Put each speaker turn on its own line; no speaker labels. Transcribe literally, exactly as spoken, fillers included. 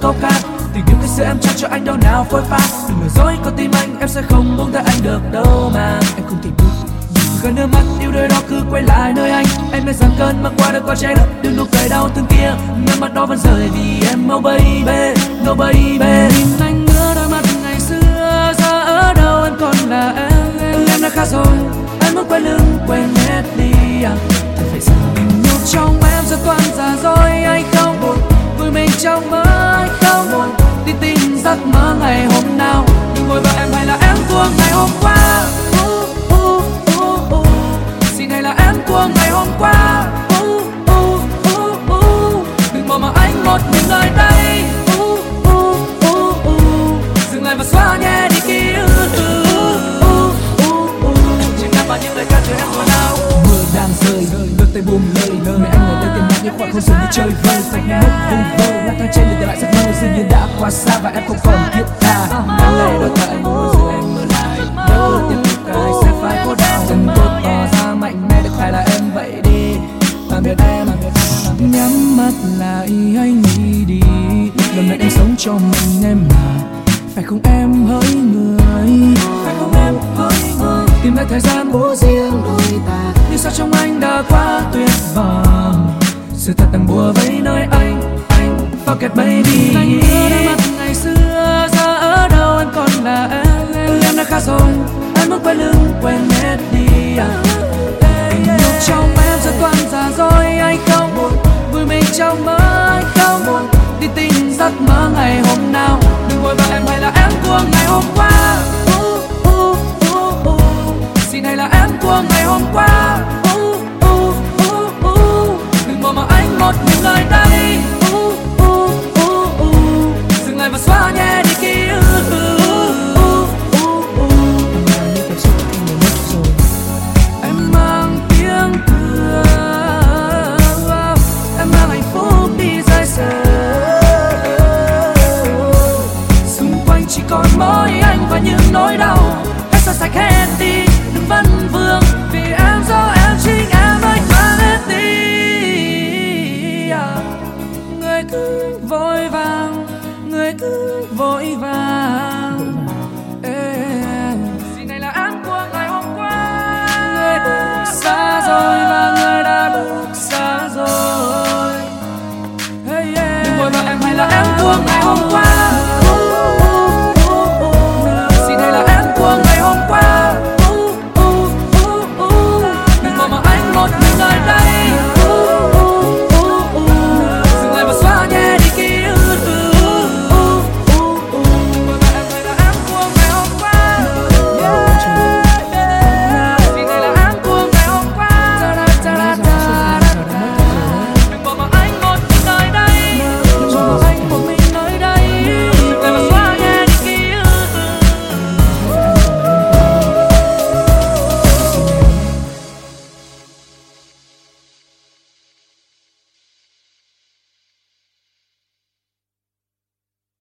câu ca. Tình yêu ngày xưa em trao cho anh đâu nào phôi pha. Đừng lừa dối con tim anh, em sẽ không buông tay anh được đâu mà. Em không thể bước gần nước mắt yêu đời đó cứ quay lại nơi anh. Em đã dần cơn mà qua được qua trái đất, đừng nụ cười đau thương kia nước mắt đó vẫn rơi vì em. Oh baby, no baby. Nhìn anh ngỡ đôi mắt ngày xưa, giờ ở đâu anh còn là em. Em đã khác rồi, anh muốn quay lưng quên hết đi à. Thật phải sao tình yêu trong em giờ toàn giả dối. Anh không buồn vui mình trong mơ, anh không buồn đi tin giấc mơ ngày hôm nào. Đừng vội vã em hay là em của ngày hôm qua. uh, uh, uh, uh. Xin hay là em của ngày hôm qua. uh, uh, uh, uh. Đừng mong mà anh một mình nơi đây. uh, uh, uh, uh. Dừng lại và xóa nhẹ đi ký ức. uh, uh, uh, uh. Chỉ nằm vào những lời ca chờ em thôi nào. Mưa đang rơi, đôi tay buông lời. Mẹ anh ngồi đây tìm lại những khoảng không dừng đi chơi vơi. Phải mất vùng vơ, lang thang trên đường tìm lại giấc mơ. Dường như đã quá xa và em không còn thiết tha. Đang lệ đôi tay muốn giữ em mơ lại. Nếu tiếp tục cái sẽ phải cố đau. Đừng cố tỏ ra mạnh mẽ, được phải là em vậy đi. Tạm biệt em, nhắm mắt lại anh đi đi. Lần này em sống cho mình em mà. Phải không em hỡi người, phải không em hỡi người. Tìm lại thời gian bố riêng đôi ta. Nhưng sao trong anh đã quá tuyệt vời. Sự thật đang bùa vây nơi anh, anh forget baby. Anh nhớ đôi mắt ngày xưa, giờ ở đâu anh còn là em. Em đã khác rồi, anh muốn quay lưng quên hết đi à. Tình yêu trong em giờ toàn giả dối. Anh không buồn vui mình trong mơ, anh không buồn đi tin giấc mơ ngày hôm nào. Đừng vội vã em hay là em của ngày hôm qua. uh, uh, uh, uh. Xin hay là em của ngày hôm qua. uh, uh, uh, uh. Đừng mong mà anh một mình nơi đây. uh, uh, uh, uh. Dừng lại và xóa nhẹ đi.